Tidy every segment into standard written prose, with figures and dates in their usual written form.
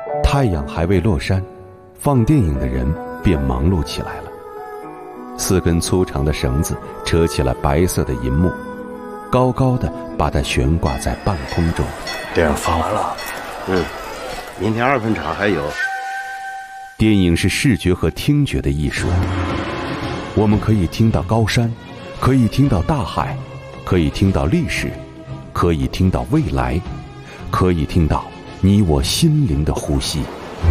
太阳还未落山，放电影的人便忙碌起来了。4根粗长的绳子扯起了白色的银幕，高高的把它悬挂在半空中。 电影放完了， 明天2分场还有。 电影是视觉和听觉的艺术，我们可以听到高山，可以听到大海，可以听到历史，可以听到未来，可以听到你我心灵的呼吸。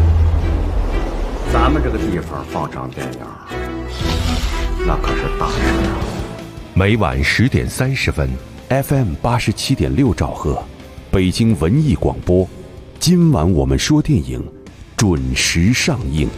咱们这个地方放场电影，那可是大事啊！ 每晚10点30分 ，FM 87.6兆赫，北京文艺广播。今晚我们说电影，准时上映。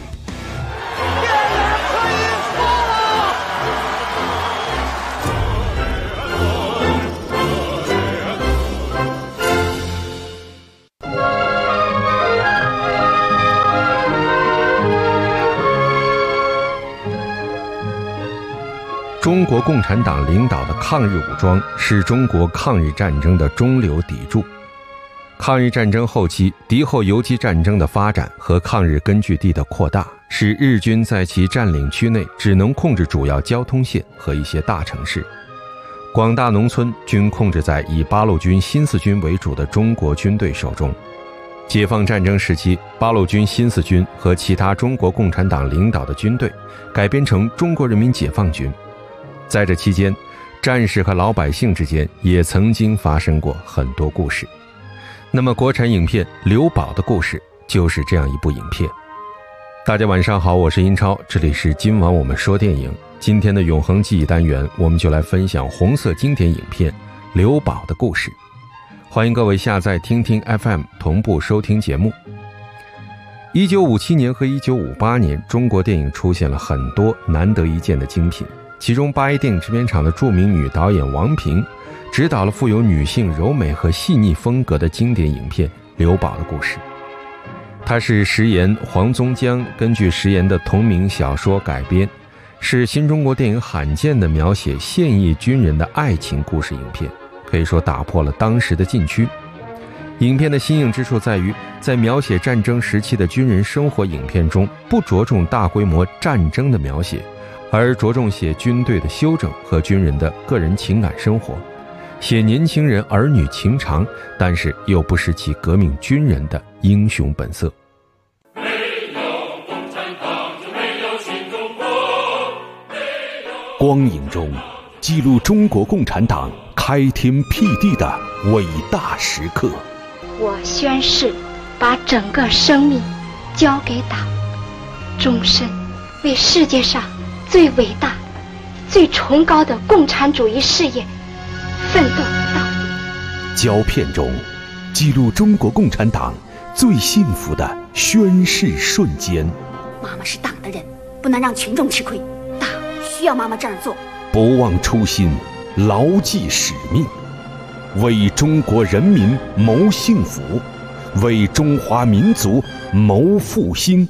中国共产党领导的抗日武装是中国抗日战争的中流砥柱。抗日战争后期，敌后游击战争的发展和抗日根据地的扩大，使日军在其占领区内只能控制主要交通线和一些大城市，广大农村均控制在以八路军新四军为主的中国军队手中。解放战争时期，八路军新四军和其他中国共产党领导的军队改编成中国人民解放军。在这期间，战士和老百姓之间也曾经发生过很多故事。那么国产影片《刘宝的故事》就是这样一部影片。大家晚上好，我是英超，这里是今晚我们说电影。今天的永恒记忆单元，我们就来分享红色经典影片《刘宝的故事》。欢迎各位下载听听 FM 同步收听节目。1957年和1958年，中国电影出现了很多难得一见的精品，其中八一电影制片厂的著名女导演王萍执导了富有女性柔美和细腻风格的经典影片《刘宝的故事》。它是石岩、黄宗江根据石岩的同名小说改编，是新中国电影罕见的描写现役军人的爱情故事影片，可以说打破了当时的禁区。影片的新颖之处在于，在描写战争时期的军人生活影片中，不着重大规模战争的描写，而着重写军队的休整和军人的个人情感生活，写年轻人儿女情长，但是又不失其革命军人的英雄本色。 没有共产党就没有新中国。 光影中记录中国共产党开天辟地的伟大时刻。 我宣誓把整个生命交给党，终身为世界上最伟大、最崇高的共产主义事业奋斗到底。 胶片中记录中国共产党最幸福的宣誓瞬间。 妈妈是党的人，不能让群众吃亏，党需要妈妈这样做。 不忘初心，牢记使命，为中国人民谋幸福，为中华民族谋复兴。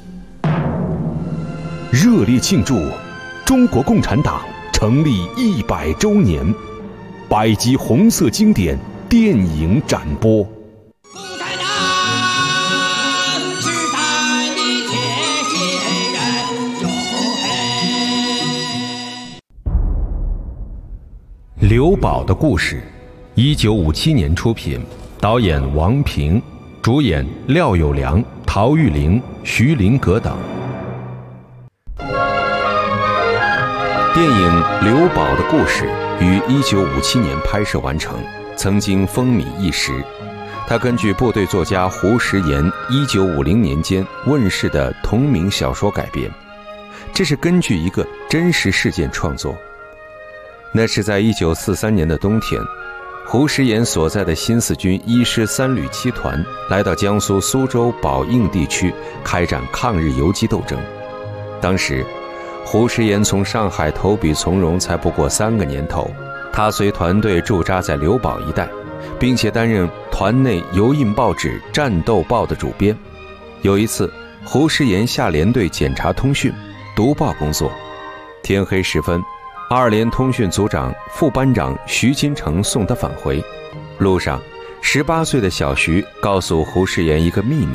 热烈庆祝中国共产党成立100周年，100集红色经典电影展播。 共产党是咱的铁血人，哟嘿！刘宝的故事，1957年出品，导演王萍，主演廖友良、陶玉玲、徐林阁等。电影《刘宝的故事》于1957年拍摄完成，曾经风靡一时。它根据部队作家胡石岩1950年间问世的同名小说改编，这是根据一个真实事件创作。那是在1943年的冬天，胡石岩所在的新四军1师3旅7团来到江苏苏州宝应地区开展抗日游击斗争。当时胡石岩从上海投笔从戎才不过3个年头，他随团队驻扎在刘宝一带，并且担任团内油印报纸《战斗报》的主编。有一次，胡石岩下连队检查通讯、读报工作。天黑时分，2连通讯组长、副班长徐金城送他返回。路上，18岁的小徐告诉胡石岩一个秘密，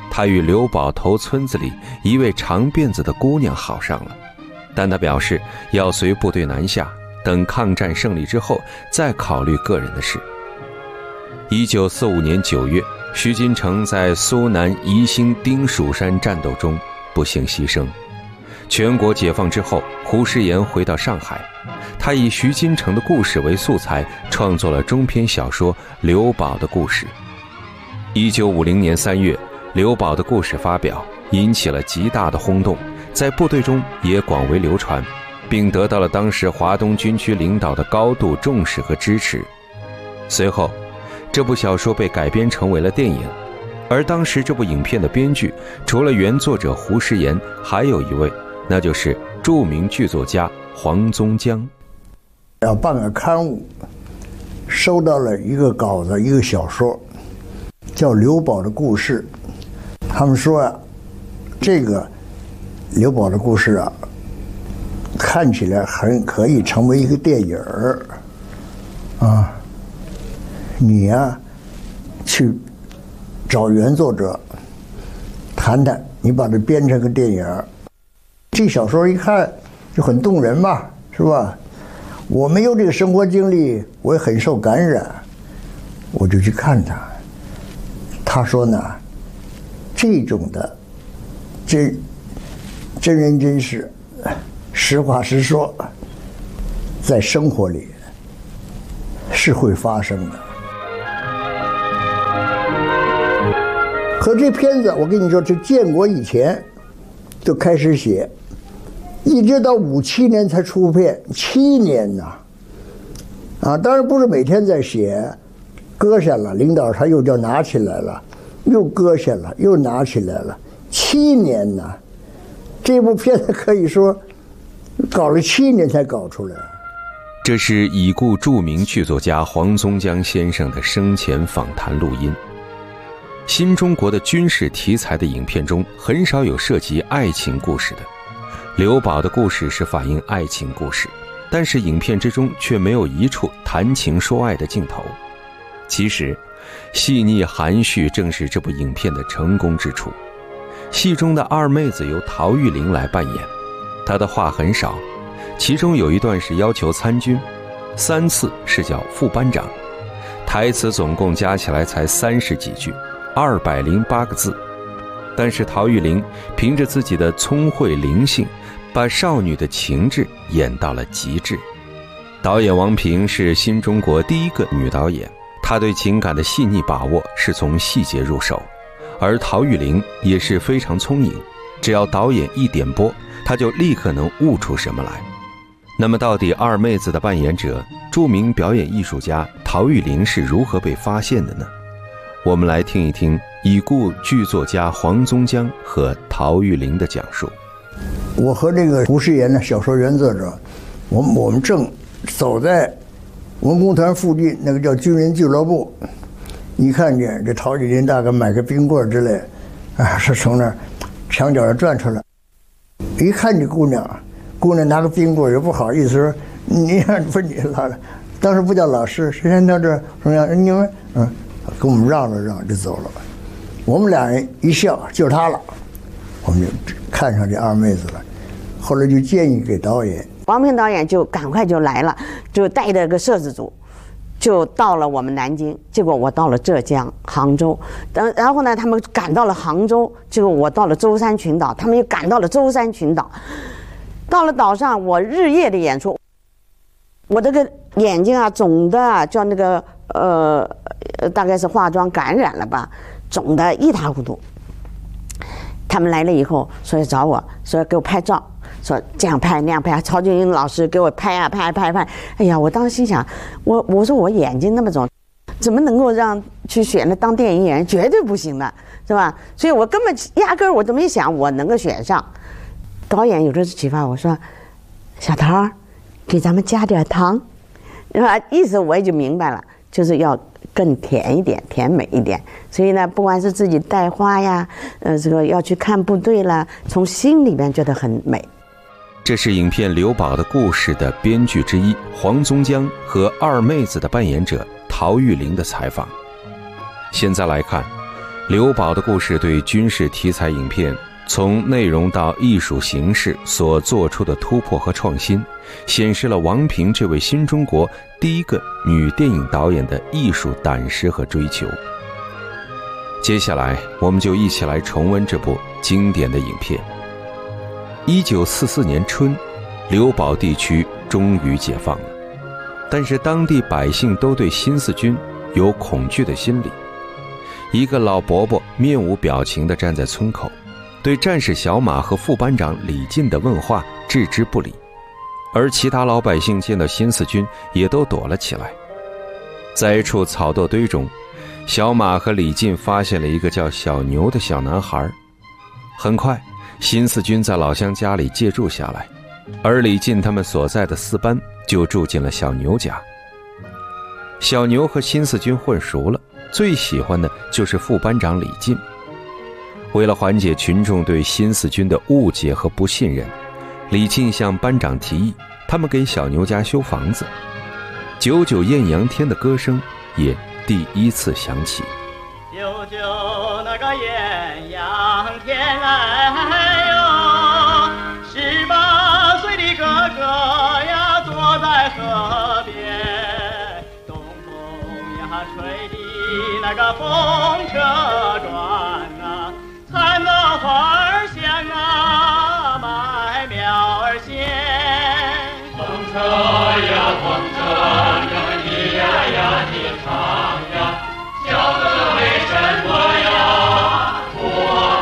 他与刘堡头村子里一位长辫子的姑娘好上了，但他表示要随部队南下，等抗战胜利之后再考虑个人的事。1945年9月，徐金城在苏南宜兴丁蜀山战斗中不幸牺牲。全国解放之后，胡适言回到上海，他以徐金城的故事为素材，创作了中篇小说《刘堡的故事》。1950年3月，刘堡的故事发表，引起了极大的轰动，在部队中也广为流传，并得到了当时华东军区领导的高度重视和支持。随后，这部小说被改编成为了电影，而当时这部影片的编剧除了原作者胡适言，还有一位，那就是著名剧作家黄宗江。 要办个刊物，收到了一个稿子，一个小说叫《刘堡的故事》。他们说啊，这个刘堡的故事啊，看起来很可以成为一个电影儿啊。你呀，去找原作者谈谈，你把它编成个电影儿。这小说一看就很动人嘛，是吧？我没有这个生活经历，我也很受感染，我就去看他。他说呢，这种的真人真事，实话实说，在生活里是会发生的。可这片子我跟你说，这建国以前就开始写，一直到57年才出片，7年呐！啊，当然不是每天在写，搁下了，领导他又叫拿起来了，又搁下了，又拿起来了，7年呐！这部片子可以说搞了7年才搞出来。 这是已故著名剧作家黄宗江先生的生前访谈录音。新中国的军事题材的影片中很少有涉及爱情故事的，刘堡的故事是反映爱情故事，但是影片之中却没有一处谈情说爱的镜头。其实细腻含蓄正是这部影片的成功之处。戏中的二妹子由陶玉玲来扮演，她的话很少，其中有一段是要求参军，3次是叫副班长，台词总共加起来才30几句，208个字。但是陶玉玲凭着自己的聪慧灵性，把少女的情致演到了极致。导演王平是新中国第一个女导演，她对情感的细腻把握是从细节入手，而陶玉玲也是非常聪颖，只要导演一点拨，她就立刻能悟出什么来。那么到底二妹子的扮演者著名表演艺术家陶玉玲是如何被发现的呢？我们来听一听已故剧作家黄宗江和陶玉玲的讲述。 我和这个胡适言的小说原作者，我们正走在文工团附近那个叫军人俱乐部，一看见这陶玉玲大概买个冰棍之类，啊，是从那儿墙角上转出来，一看这姑娘拿个冰棍也不好意思说，你看不是你老，当时不叫老师，谁先到这儿说你们给我们让了让就走了。我们俩人一笑，就是他了，我们就看上这二妹子了。后来就建议给导演， 王平导演就赶快就来了，就带着个摄制组，就到了我们南京。结果我到了浙江杭州，然后呢，他们赶到了杭州，结果我到了舟山群岛，他们又赶到了舟山群岛。到了岛上，我日夜的演出，我这个眼睛啊肿的，叫那个大概是化妆感染了吧，肿得一塌糊涂。他们来了以后，说要找我，说要给我拍照，说这样拍那样拍，曹俊英老师给我拍啊拍。哎呀，我当时心想，我说我眼睛那么肿，怎么能够让去选了当电影演员，绝对不行的，是吧？所以我根本压根儿我都没想我能够选上。导演有的是启发我说，小桃，给咱们加点糖，是吧？意思我也就明白了，就是要更甜一点，甜美一点。所以呢，不管是自己带花呀，这个要去看部队啦，从心里边觉得很美。 这是影片《刘堡的故事》的编剧之一黄宗江和二妹子的扮演者陶玉玲的采访。现在来看， 刘宝的故事对军事题材影片从内容到艺术形式所做出的突破和创新，显示了王平这位新中国第一个女电影导演的艺术胆识和追求。接下来我们就一起来重温这部经典的影片。1944年春，刘宝地区终于解放了，但是当地百姓都对新四军有恐惧的心理。一个老伯伯面无表情地站在村口，对战士小马和副班长李进的问话置之不理，而其他老百姓见到新四军也都躲了起来。在一处草垛堆中，小马和李进发现了一个叫小牛的小男孩。很快，新四军在老乡家里借住下来，而李进他们所在的四班就住进了小牛家。小牛和新四军混熟了，最喜欢的就是副班长李进。为了缓解群众对新四军的误解和不信任，李进向班长提议，他们给小牛家修房子。久久艳阳天的歌声也第一次响起。 舅舅那个艳阳天哎呦，18岁的哥哥呀坐在河边，东风呀吹的那个风车转啊，蚕的花儿香啊，麦苗儿鲜。风车呀风车呀，咿呀呀地唱呀，小哥为什么呀不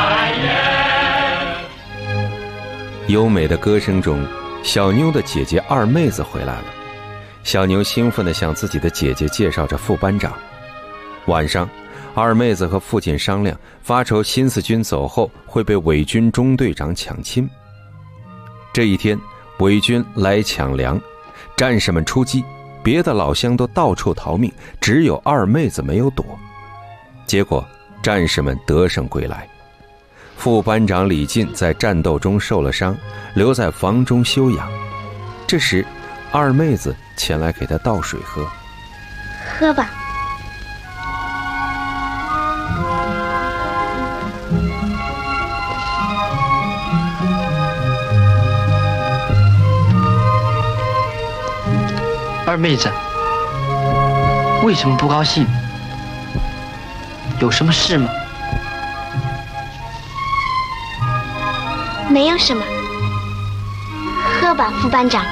开眼？ 优美的歌声中，小妞的姐姐二妹子回来了。小牛兴奋地向自己的姐姐介绍着副班长。晚上，二妹子和父亲商量，发愁新四军走后会被伪军中队长抢亲。这一天，伪军来抢粮，战士们出击，别的老乡都到处逃命，只有二妹子没有躲。结果战士们得胜归来。副班长李进在战斗中受了伤，留在房中休养。这时二妹子前来给他倒水喝。 喝吧。 二妹子，为什么不高兴？有什么事吗？ 没有什么。喝吧，副班长。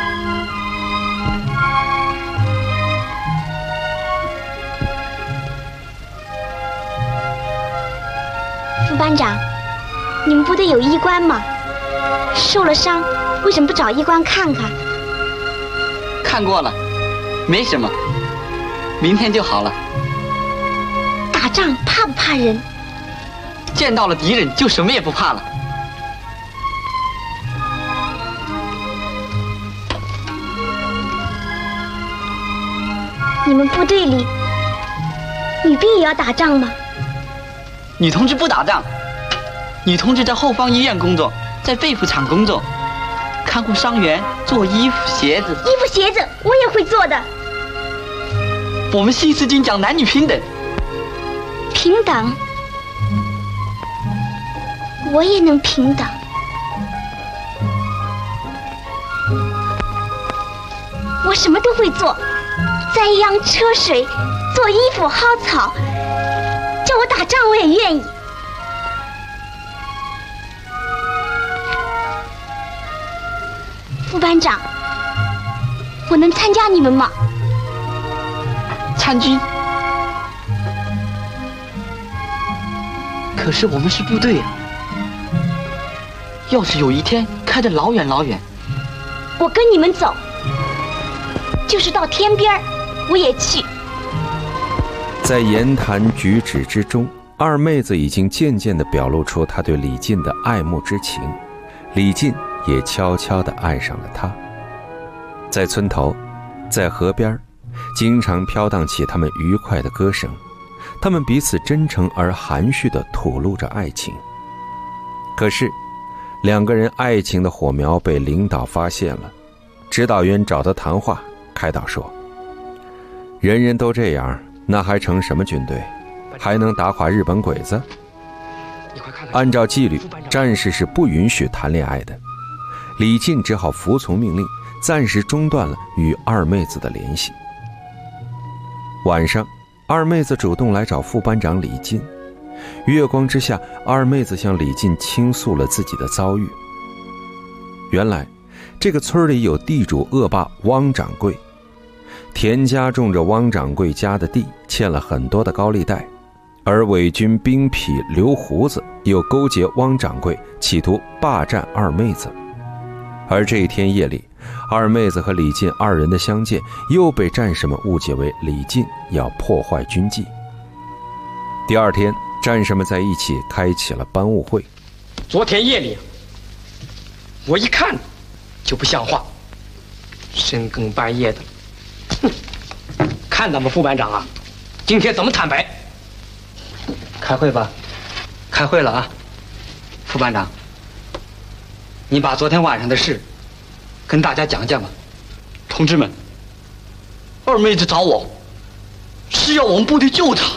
副班长，你们部队有医官吗？受了伤，为什么不找医官看看？ 看过了，没什么，明天就好了。 打仗怕不怕人？ 见到了敌人就什么也不怕了。 你们部队里女兵也要打仗吗？ 女同志不打仗，女同志在后方医院工作，在被服厂工作，看护伤员，做衣服鞋子。 衣服鞋子我也会做的。 我们新四军讲男女平等。 平等？我也能平等。我什么都会做，栽秧车水，做衣服薅草，叫我打仗我也愿意。副班长，我能参加你们吗？ 参军？可是我们是部队啊，要是有一天开得老远老远， 我跟你们走，就是到天边我也去。 在言谈举止之中，二妹子已经渐渐地表露出她对李进的爱慕之情，李进也悄悄地爱上了她。在村头，在河边，经常飘荡起他们愉快的歌声，他们彼此真诚而含蓄地吐露着爱情。可是两个人爱情的火苗被领导发现了，指导员找他谈话，开导说：人人都这样，那还成什么军队？ 还能打垮日本鬼子？按照纪律，战士是不允许谈恋爱的。李靖只好服从命令，暂时中断了与二妹子的联系。晚上，二妹子主动来找副班长李进。月光之下，二妹子向李进倾诉了自己的遭遇。原来，这个村里有地主恶霸汪掌柜，田家种着汪掌柜家的地，欠了很多的高利贷，而伪军兵痞刘胡子又勾结汪掌柜，企图霸占二妹子。而这一天夜里，二妹子和李进二人的相见又被战士们误解为李进要破坏军纪。第二天，战士们在一起开启了班务会。 昨天夜里，我一看就不像话，深更半夜的，看咱们副班长啊，今天怎么坦白？ 开会吧，开会了啊，副班长，你把昨天晚上的事跟大家讲讲吧。 同志们，二妹子找我是要我们部队救她，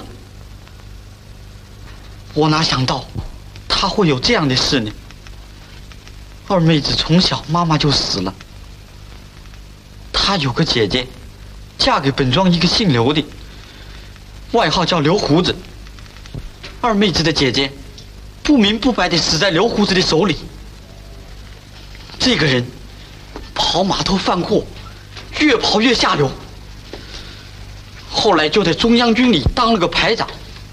我哪想到她会有这样的事呢？二妹子从小妈妈就死了，她有个姐姐，嫁给本庄一个姓刘的，外号叫刘胡子。二妹子的姐姐不明不白地死在刘胡子的手里。这个人跑码头贩货，越跑越下流，后来就在中央军里当了个排长。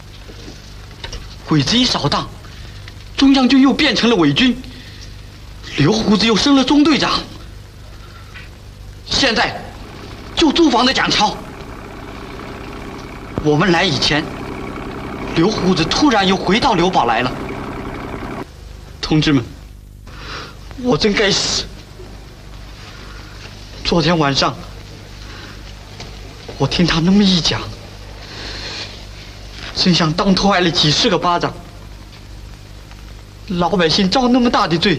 鬼子一扫荡，中央军又变成了伪军，刘胡子又升了中队长，现在就驻防在蒋桥。我们来以前，刘胡子突然又回到刘堡来了。同志们，我真该死。昨天晚上，我听他那么一讲，真像当头挨了几十个巴掌。老百姓遭那么大的罪，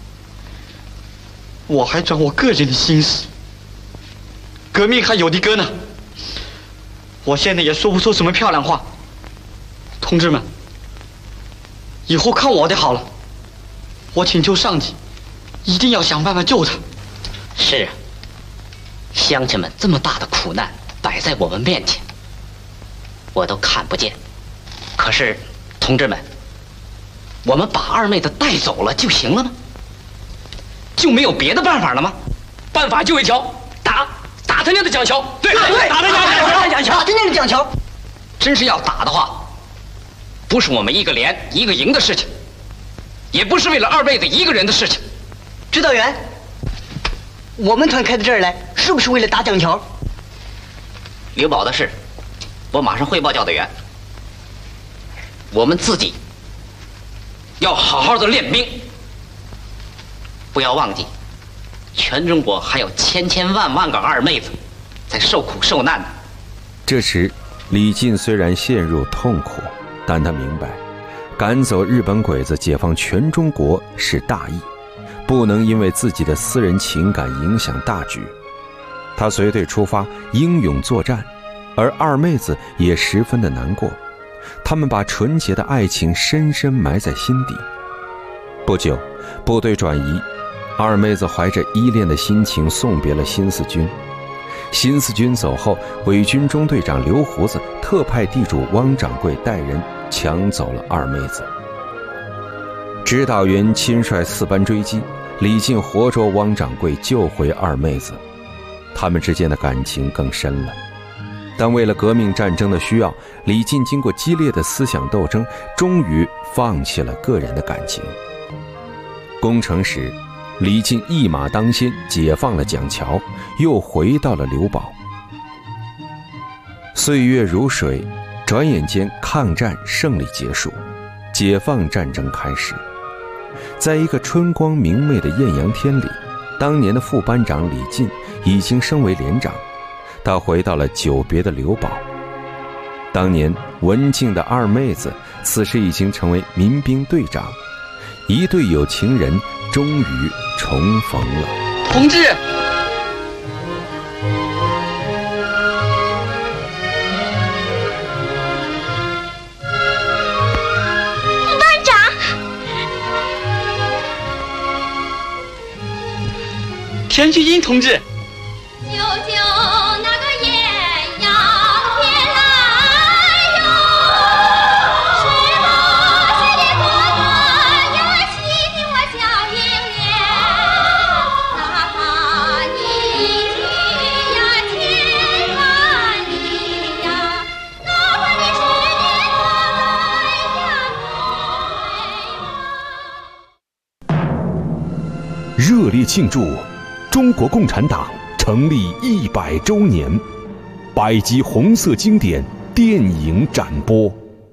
我还转我个人的心思，革命还有的割呢。我现在也说不出什么漂亮话。同志们，以后看我的好了，我请求上级一定要想办法救他。 是啊，乡亲们这么大的苦难摆在我们面前，我都看不见。可是，同志们，我们把二妹子带走了就行了吗？就没有别的办法了吗？ 办法就一条，打他娘的蒋桥！对， 打他娘的蒋桥！真是要打的话，不是我们一个连一个营的事情，也不是为了二妹子一个人的事情。 指导员，我们团开到这儿来，是不是为了打蒋桥？ 刘宝的事，我马上汇报教导员。我们自己要好好的练兵，不要忘记，全中国还有千千万万个二妹子在受苦受难呢。 这时，李进虽然陷入痛苦，但他明白，赶走日本鬼子，解放全中国是大义，不能因为自己的私人情感影响大局。他随队出发，英勇作战，而二妹子也十分的难过。他们把纯洁的爱情深深埋在心底。不久，部队转移，二妹子怀着依恋的心情送别了新四军。新四军走后，伪军中队长刘胡子特派地主汪掌柜带人抢走了二妹子。指导员亲率4班追击，李进活捉汪掌柜，救回二妹子。他们之间的感情更深了。但为了革命战争的需要，李进经过激烈的思想斗争，终于放弃了个人的感情。攻城时，李进一马当先，解放了蒋桥，又回到了刘堡。岁月如水，转眼间抗战胜利结束，解放战争开始。在一个春光明媚的艳阳天里，当年的副班长李进已经升为连长，他回到了久别的刘堡。当年文静的二妹子，此时已经成为民兵队长，一对有情人终于重逢了。 同志， 田菊英同志。 舅舅那个艳阳天来哟，18岁的哥哥呀，喜听我笑盈脸，哪怕你去呀千万里呀，哪怕你10年他在家热烈庆祝中国共产党成立100周年，100集红色经典电影展播。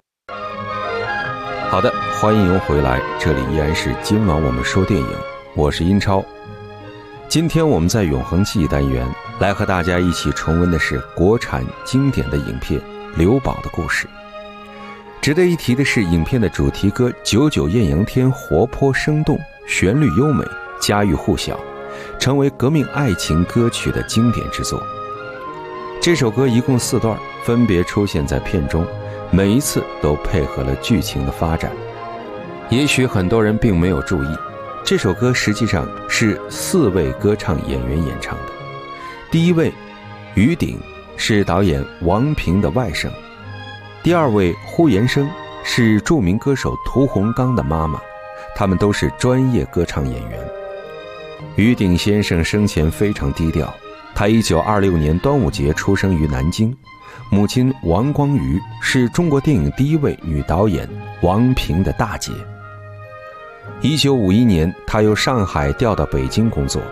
好的，欢迎回来，这里依然是今晚我们说电影，我是英超。今天我们在永恒记忆单元来和大家一起重温的是国产经典的影片《刘宝的故事》。值得一提的是，影片的主题歌《九九艳阳天》活泼生动，旋律优美，家喻户晓，成为革命爱情歌曲的经典之作。这首歌一共4段，分别出现在片中，每一次都配合了剧情的发展。也许很多人并没有注意，这首歌实际上是4位歌唱演员演唱的。第一位于鼎是导演王平的外甥，第二位呼延生是著名歌手屠洪刚的妈妈，他们都是专业歌唱演员。于鼎先生生前非常低调，他1926年端午节出生于南京，母亲王光瑜是中国电影第一位女导演王平的大姐。1951年他由上海调到北京工作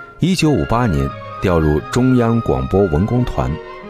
，1958年调入中央广播文工团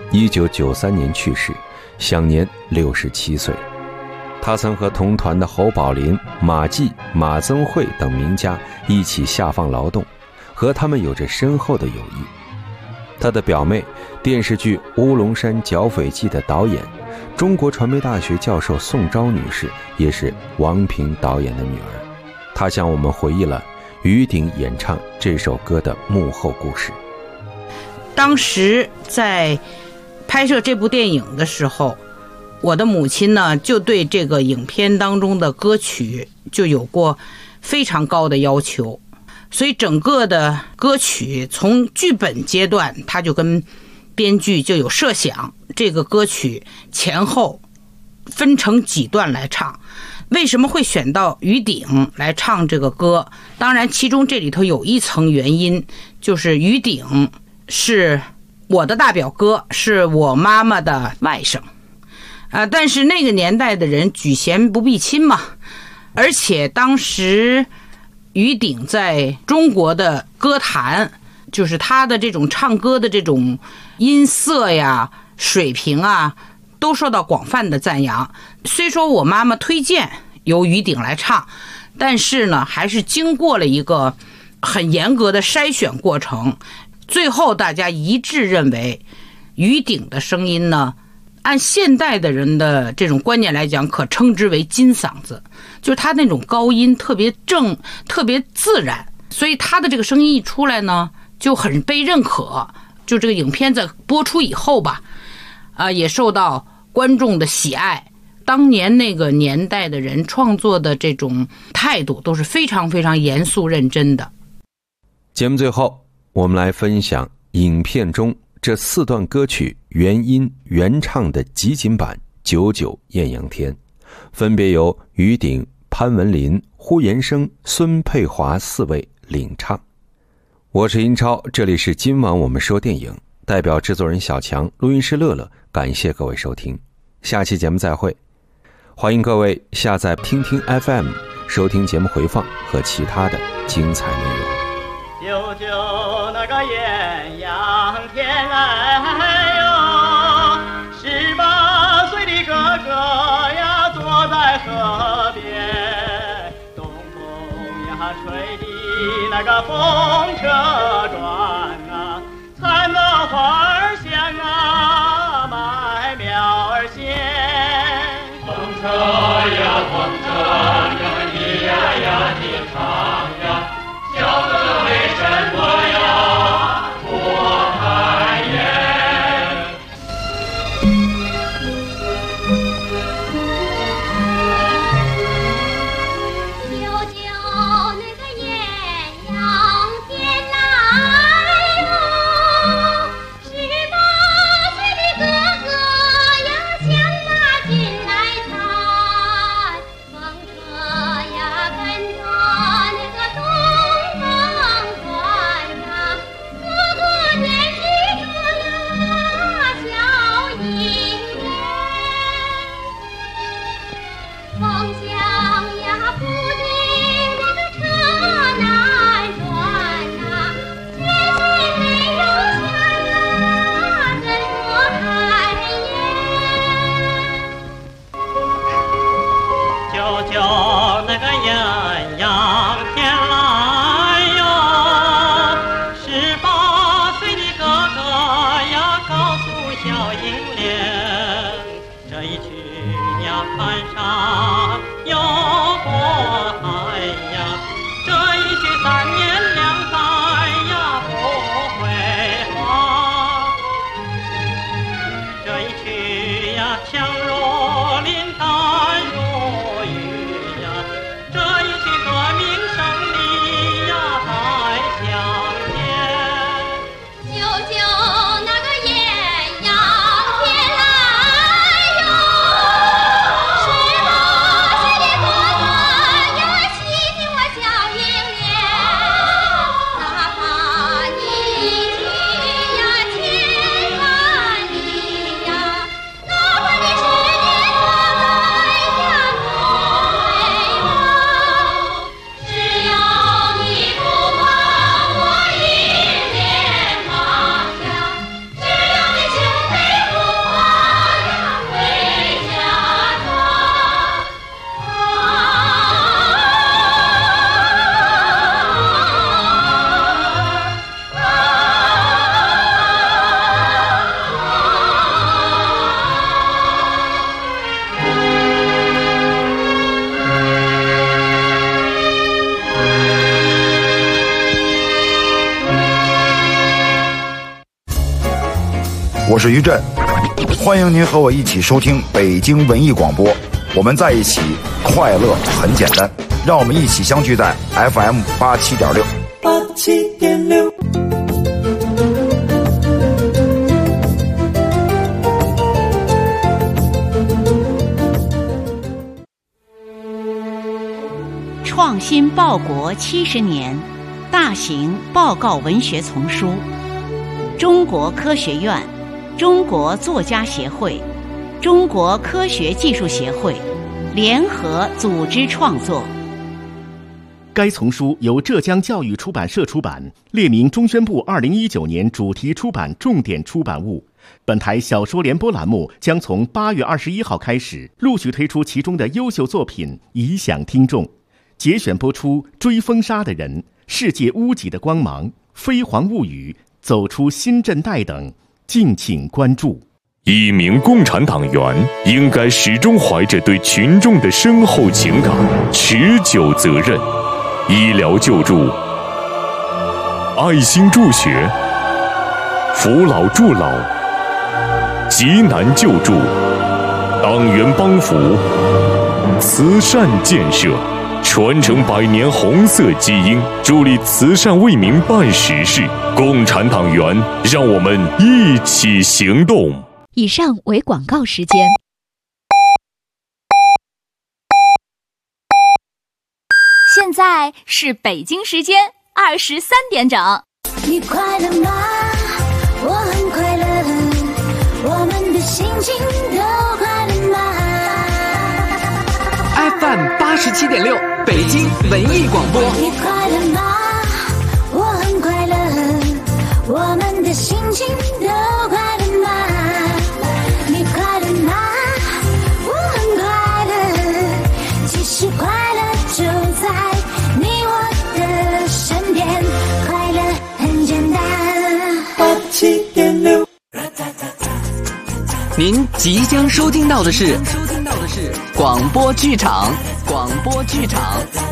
，1993年去世，享年67岁。他曾和同团的侯宝林、马季、马增慧等名家一起下放劳动，和他们有着深厚的友谊。他的表妹，电视剧《乌龙山剿匪记》的导演，中国传媒大学教授宋昭女士，也是王平导演的女儿。她向我们回忆了于鼎演唱这首歌的幕后故事。 当时在拍摄这部电影的时候，我的母亲呢就对这个影片当中的歌曲就有过非常高的要求，所以整个的歌曲从剧本阶段，他就跟编剧就有设想，这个歌曲前后分成几段来唱。为什么会选到于鼎来唱这个歌？当然其中这里头有一层原因，就是于鼎是我的大表哥，是我妈妈的外甥。但是那个年代的人举贤不避亲嘛，而且当时于鼎在中国的歌坛，就是他的这种唱歌的这种音色呀、水平啊，都受到广泛的赞扬。虽说我妈妈推荐由于鼎来唱，但是呢，还是经过了一个很严格的筛选过程，最后大家一致认为于鼎的声音呢，按现代的人的这种观念来讲，可称之为金嗓子，就是他那种高音特别正，特别自然，所以他的这个声音一出来呢，就很被认可。就这个影片在播出以后吧，也受到观众的喜爱。当年那个年代的人创作的这种态度都是非常非常严肃认真的。 节目最后，我们来分享影片中这4段歌曲原音原唱的集锦版《九九艳阳天》，分别由于鼎、潘文林、呼延生、孙佩华4位领唱。我是英超，这里是今晚我们说电影，代表制作人小强，录音师乐乐，感谢各位收听，下期节目再会。欢迎各位下载听听 FM 收听节目回放和其他的精彩内容。 舅舅那个艳阳天来哟，18岁的哥哥呀坐在河边，东风呀吹的那个风车转啊，蚕的花儿香啊，麦苗儿鲜。风车呀风车呀，咿呀呀你唱呀，小哥哥为什么呀不开眼？ 舅舅那个艳阳天来我是于震，欢迎您和我一起收听北京文艺广播。我们在一起，快乐很简单。让我们一起相聚在 FM 87.6。87.6。 创新报国70年，大型报告文学丛书，中国科学院、中国作家协会、中国科学技术协会联合组织创作。 该丛书由浙江教育出版社出版，列明中宣部2019年主题出版重点出版物。本台小说联播栏目将从8月21号开始，陆续推出其中的优秀作品，以享听众。节选播出《追风沙的人》、《世界屋脊的光芒》、《飞黄物语》、《走出新震带》等，敬请关注。 一名共产党员应该始终怀着对群众的深厚情感、持久责任。医疗救助、爱心助学、扶老助老、急难救助、党员帮扶、慈善建设，传承100年红色基因，助力慈善为民办实事。共产党员，让我们一起行动。 以上为广告时间。 现在是北京时间23点整。 你快乐吗？我很快乐，我们的心情都快乐吗？ FM 87.6，北京文艺广播。 你快乐吗？我很快乐，我们的心情都快乐吗？你快乐吗？我很快乐，其实快乐就在你我的身边，快乐很简单。87.6。 您即将收听到的是广播剧场。广播剧场。